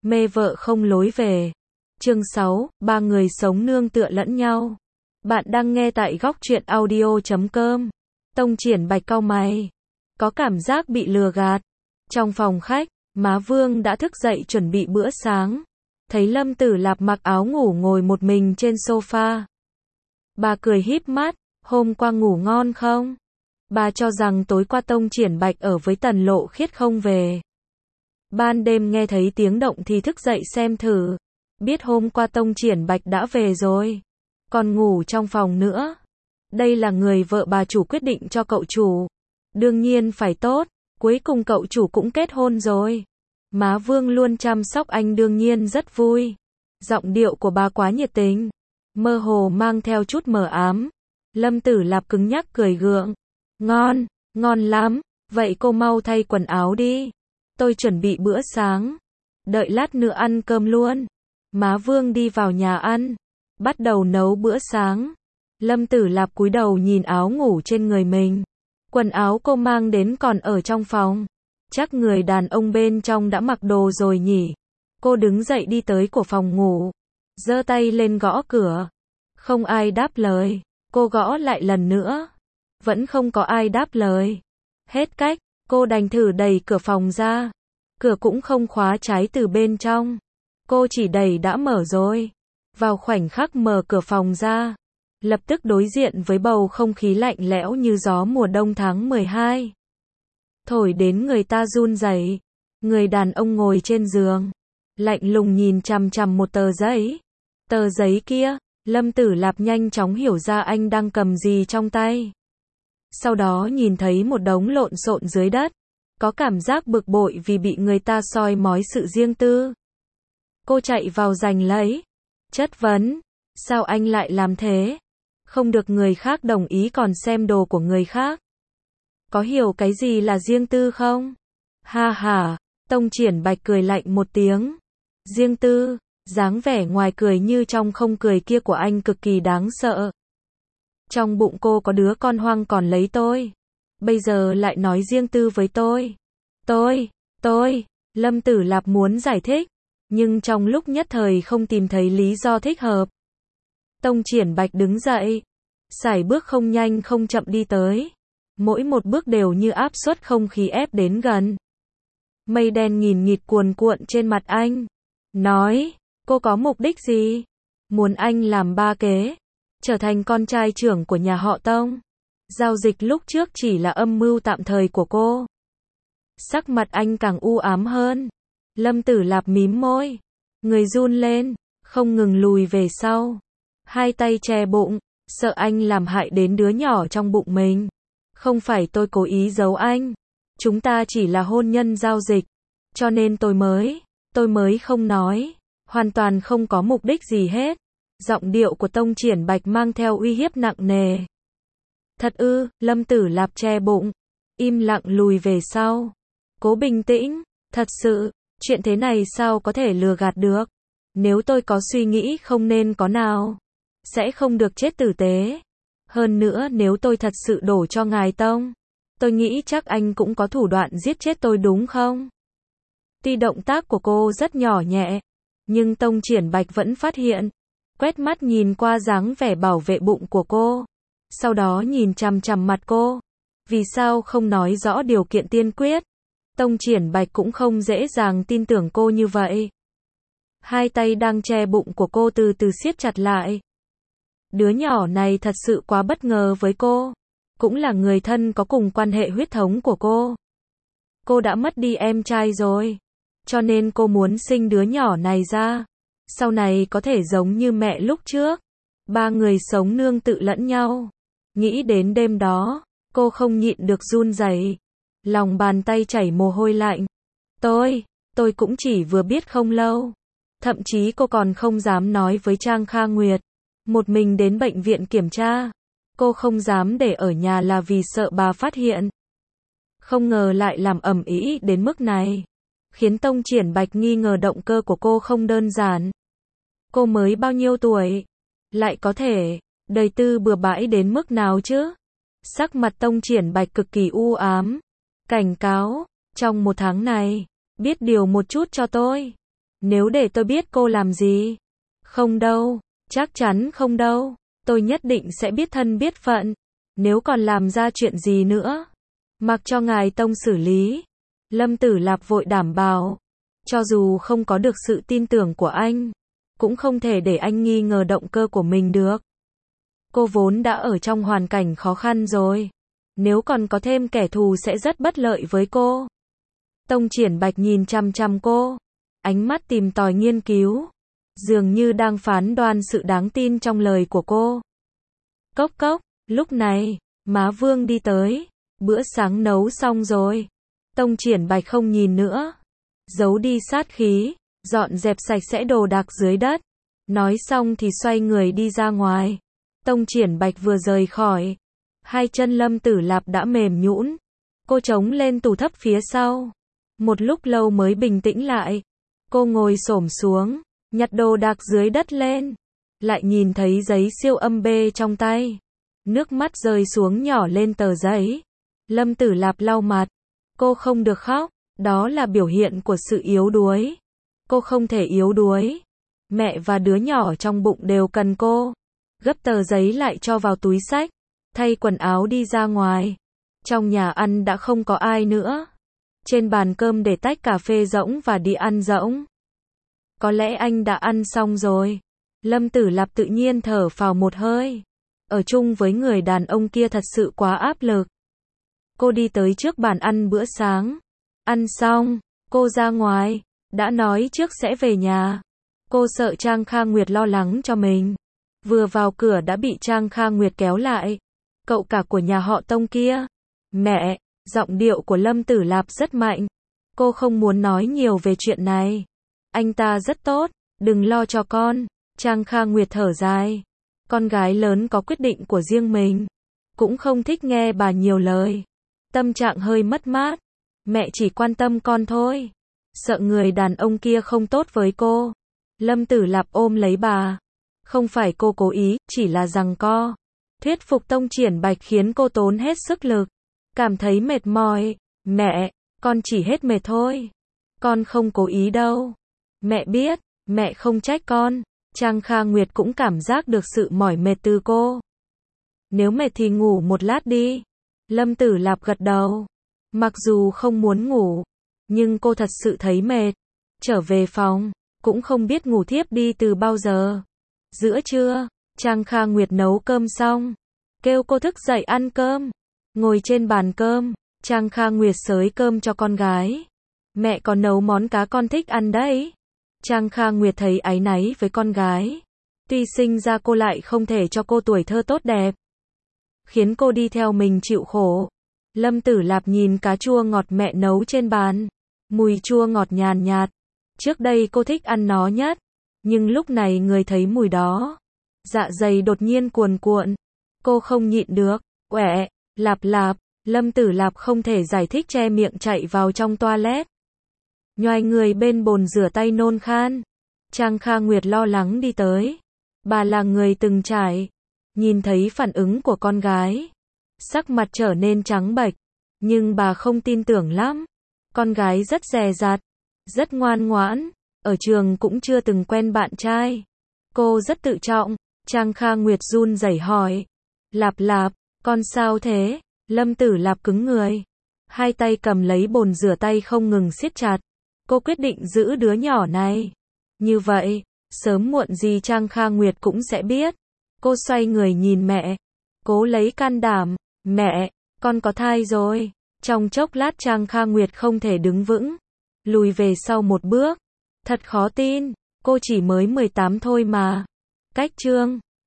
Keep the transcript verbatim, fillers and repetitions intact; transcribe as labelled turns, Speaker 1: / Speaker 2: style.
Speaker 1: mê vợ không lối về. Chương sáu, ba người sống nương tựa lẫn nhau. Bạn đang nghe tại góc truyện audio chấm com. Tông Triển Bạch cau mày, có cảm giác bị lừa gạt. Trong phòng khách, má Vương đã thức dậy chuẩn bị bữa sáng. Thấy Lâm Tử Lạp mặc áo ngủ ngồi một mình trên sofa. Bà cười híp mắt, hôm qua ngủ ngon không? Bà cho rằng tối qua Tông Triển Bạch ở với Tần Lộ Khiết không về. Ban đêm nghe thấy tiếng động thì thức dậy xem thử. Biết hôm qua Tông Triển Bạch đã về rồi. Còn ngủ trong phòng nữa. Đây là người vợ bà chủ quyết định cho cậu chủ. Đương nhiên phải tốt. Cuối cùng cậu chủ cũng kết hôn rồi. Má Vương luôn chăm sóc anh đương nhiên rất vui. Giọng điệu của bà quá nhiệt tình. Mơ hồ mang theo chút mờ ám. Lâm Tử Lạp cứng nhắc cười gượng. Ngon, ngon lắm. Vậy cô mau thay quần áo đi. Tôi chuẩn bị bữa sáng. Đợi lát nữa ăn cơm luôn. Má Vương đi vào nhà ăn. Bắt đầu nấu bữa sáng. Lâm Tử Lạp cúi đầu nhìn áo ngủ trên người mình. Quần áo cô mang đến còn ở trong phòng. Chắc người đàn ông bên trong đã mặc đồ rồi nhỉ. Cô đứng dậy đi tới của phòng ngủ. Giơ tay lên gõ cửa. Không ai đáp lời. Cô gõ lại lần nữa. Vẫn không có ai đáp lời. Hết cách, cô đành thử đẩy cửa phòng ra. Cửa cũng không khóa trái từ bên trong. Cô chỉ đẩy đã mở rồi. Vào khoảnh khắc mở cửa phòng ra, lập tức đối diện với bầu không khí lạnh lẽo như gió mùa đông tháng mười hai. Thổi đến người ta run rẩy. Người đàn ông ngồi trên giường, lạnh lùng nhìn chằm chằm một tờ giấy. Tờ giấy kia, Lâm Tử Lạp nhanh chóng hiểu ra anh đang cầm gì trong tay. Sau đó nhìn thấy một đống lộn xộn dưới đất. Có cảm giác bực bội vì bị người ta soi mói sự riêng tư. Cô chạy vào giành lấy. Chất vấn. Sao anh lại làm thế? Không được người khác đồng ý còn xem đồ của người khác. Có hiểu cái gì là riêng tư không? Ha ha. Tông Triển Bạch cười lạnh một tiếng. Riêng tư. Dáng vẻ ngoài cười như trong không cười kia của anh cực kỳ đáng sợ. Trong bụng cô có đứa con hoang còn lấy tôi. Bây giờ lại nói riêng tư với tôi. Tôi, tôi, Lâm Tử Lạp muốn giải thích. Nhưng trong lúc nhất thời không tìm thấy lý do thích hợp. Tông Triển Bạch đứng dậy. Sải bước không nhanh không chậm đi tới. Mỗi một bước đều như áp suất không khí ép đến gần. Mây đen nghìn nghịt cuồn cuộn trên mặt anh. Nói, cô có mục đích gì? Muốn anh làm ba kế. Trở thành con trai trưởng của nhà họ Tông. Giao dịch lúc trước chỉ là âm mưu tạm thời của cô. Sắc mặt anh càng u ám hơn. Lâm Tử Lạp mím môi. Người run lên, không ngừng lùi về sau. Hai tay che bụng, sợ anh làm hại đến đứa nhỏ trong bụng mình. Không phải tôi cố ý giấu anh. Chúng ta chỉ là hôn nhân giao dịch. Cho nên tôi mới, tôi mới không nói. Hoàn toàn không có mục đích gì hết. Giọng điệu của Tông Triển Bạch mang theo uy hiếp nặng nề. Thật ư? Lâm Tử Lạp che bụng, im lặng lùi về sau. Cố bình tĩnh, thật sự, chuyện thế này sao có thể lừa gạt được? Nếu tôi có suy nghĩ không nên có nào, sẽ không được chết tử tế. Hơn nữa nếu tôi thật sự đổ cho ngài Tông, tôi nghĩ chắc anh cũng có thủ đoạn giết chết tôi đúng không? Tuy động tác của cô rất nhỏ nhẹ, nhưng Tông Triển Bạch vẫn phát hiện. Quét mắt nhìn qua dáng vẻ bảo vệ bụng của cô. Sau đó nhìn chằm chằm mặt cô. Vì sao không nói rõ điều kiện tiên quyết? Tông Triển Bạch cũng không dễ dàng tin tưởng cô như vậy. Hai tay đang che bụng của cô từ từ siết chặt lại. Đứa nhỏ này thật sự quá bất ngờ với cô. Cũng là người thân có cùng quan hệ huyết thống của cô. Cô đã mất đi em trai rồi. Cho nên cô muốn sinh đứa nhỏ này ra. Sau này có thể giống như mẹ lúc trước. Ba người sống nương tự lẫn nhau. Nghĩ đến đêm đó, cô không nhịn được run rẩy. Lòng bàn tay chảy mồ hôi lạnh. Tôi, tôi cũng chỉ vừa biết không lâu. Thậm chí cô còn không dám nói với Trang Kha Nguyệt. Một mình đến bệnh viện kiểm tra. Cô không dám để ở nhà là vì sợ bà phát hiện. Không ngờ lại làm ầm ĩ đến mức này. Khiến Tông Triển Bạch nghi ngờ động cơ của cô không đơn giản. Cô mới bao nhiêu tuổi? Lại có thể đời tư bừa bãi đến mức nào chứ? Sắc mặt Tông Triển Bạch cực kỳ u ám. Cảnh cáo, trong một tháng này, biết điều một chút cho tôi. Nếu để tôi biết cô làm gì? Không đâu, chắc chắn không đâu. Tôi nhất định sẽ biết thân biết phận. Nếu còn làm ra chuyện gì nữa, mặc cho ngài tông xử lý. Lâm Tử Lạp vội đảm bảo. Cho dù không có được sự tin tưởng của anh, cũng không thể để anh nghi ngờ động cơ của mình được. Cô vốn đã ở trong hoàn cảnh khó khăn rồi. Nếu còn có thêm kẻ thù sẽ rất bất lợi với cô. Tông Triển Bạch nhìn chằm chằm cô. Ánh mắt tìm tòi nghiên cứu. Dường như đang phán đoan sự đáng tin trong lời của cô. Cốc cốc, lúc này, má Vương đi tới. Bữa sáng nấu xong rồi. Tông Triển Bạch không nhìn nữa. Giấu đi sát khí, dọn dẹp sạch sẽ đồ đạc dưới đất. Nói xong thì xoay người đi ra ngoài. Tông Triển Bạch vừa rời khỏi. Hai chân Lâm Tử Lạp đã mềm nhũn. Cô chống lên tủ thấp phía sau. Một lúc lâu mới bình tĩnh lại. Cô ngồi xổm xuống, nhặt đồ đạc dưới đất lên. Lại nhìn thấy giấy siêu âm bê trong tay. Nước mắt rơi xuống nhỏ lên tờ giấy. Lâm Tử Lạp lau mặt. Cô không được khóc. Đó là biểu hiện của sự yếu đuối. Cô không thể yếu đuối. Mẹ và đứa nhỏ trong bụng đều cần cô. Gấp tờ giấy lại cho vào túi xách. Thay quần áo đi ra ngoài. Trong nhà ăn đã không có ai nữa. Trên bàn cơm để tách cà phê rỗng và đi ăn rỗng. Có lẽ anh đã ăn xong rồi. Lâm Tử Lạp tự nhiên thở phào một hơi. Ở chung với người đàn ông kia thật sự quá áp lực. Cô đi tới trước bàn ăn bữa sáng. Ăn xong, cô ra ngoài. Đã nói trước sẽ về nhà. Cô sợ Trang Kha Nguyệt lo lắng cho mình. Vừa vào cửa đã bị Trang Kha Nguyệt kéo lại. Cậu cả của nhà họ Tông kia. Mẹ, giọng điệu của Lâm Tử Lạp rất mạnh. Cô không muốn nói nhiều về chuyện này. Anh ta rất tốt, đừng lo cho con. Trang Kha Nguyệt thở dài. Con gái lớn có quyết định của riêng mình. Cũng không thích nghe bà nhiều lời. Tâm trạng hơi mất mát. Mẹ chỉ quan tâm con thôi. Sợ người đàn ông kia không tốt với cô. Lâm Tử Lạp ôm lấy bà. Không phải cô cố ý, chỉ là giằng co. Thuyết phục Tông Triển Bạch khiến cô tốn hết sức lực. Cảm thấy mệt mỏi. Mẹ, con chỉ hết mệt thôi. Con không cố ý đâu. Mẹ biết, mẹ không trách con. Trang Kha Nguyệt cũng cảm giác được sự mỏi mệt từ cô. Nếu mệt thì ngủ một lát đi. Lâm Tử Lạp gật đầu. Mặc dù không muốn ngủ, nhưng cô thật sự thấy mệt. Trở về phòng, cũng không biết ngủ thiếp đi từ bao giờ. Giữa trưa, Trang Kha Nguyệt nấu cơm xong. Kêu cô thức dậy ăn cơm. Ngồi trên bàn cơm, Trang Kha Nguyệt xới cơm cho con gái. Mẹ còn nấu món cá con thích ăn đấy. Trang Kha Nguyệt thấy áy náy với con gái. Tuy sinh ra cô lại không thể cho cô tuổi thơ tốt đẹp. Khiến cô đi theo mình chịu khổ. Lâm Tử Lạp nhìn cá chua ngọt mẹ nấu trên bàn. Mùi chua ngọt nhàn nhạt. Trước đây cô thích ăn nó nhất. Nhưng lúc này người thấy mùi đó. Dạ dày đột nhiên cuồn cuộn. Cô không nhịn được. Quẹ, Lạp Lạp. Lâm Tử Lạp không thể giải thích che miệng chạy vào trong toilet. Nhoài người bên bồn rửa tay nôn khan. Trang Kha Nguyệt lo lắng đi tới. Bà là người từng trải. Nhìn thấy phản ứng của con gái. Sắc mặt trở nên trắng bệch. Nhưng bà không tin tưởng lắm. Con gái rất dè dặt. Rất ngoan ngoãn. Ở trường cũng chưa từng quen bạn trai. Cô rất tự trọng. Trang Kha Nguyệt run rẩy hỏi. Lạp Lạp, con sao thế? Lâm Tử Lạp cứng người. Hai tay cầm lấy bồn rửa tay không ngừng siết chặt. Cô quyết định giữ đứa nhỏ này. Như vậy, sớm muộn gì Trang Kha Nguyệt cũng sẽ biết. Cô xoay người nhìn mẹ. Cố lấy can đảm. Mẹ, con có thai rồi. Trong chốc lát Trang Kha Nguyệt không thể đứng vững. Lùi về sau một bước. Thật khó tin. Cô chỉ mới mười tám thôi mà. Cách chương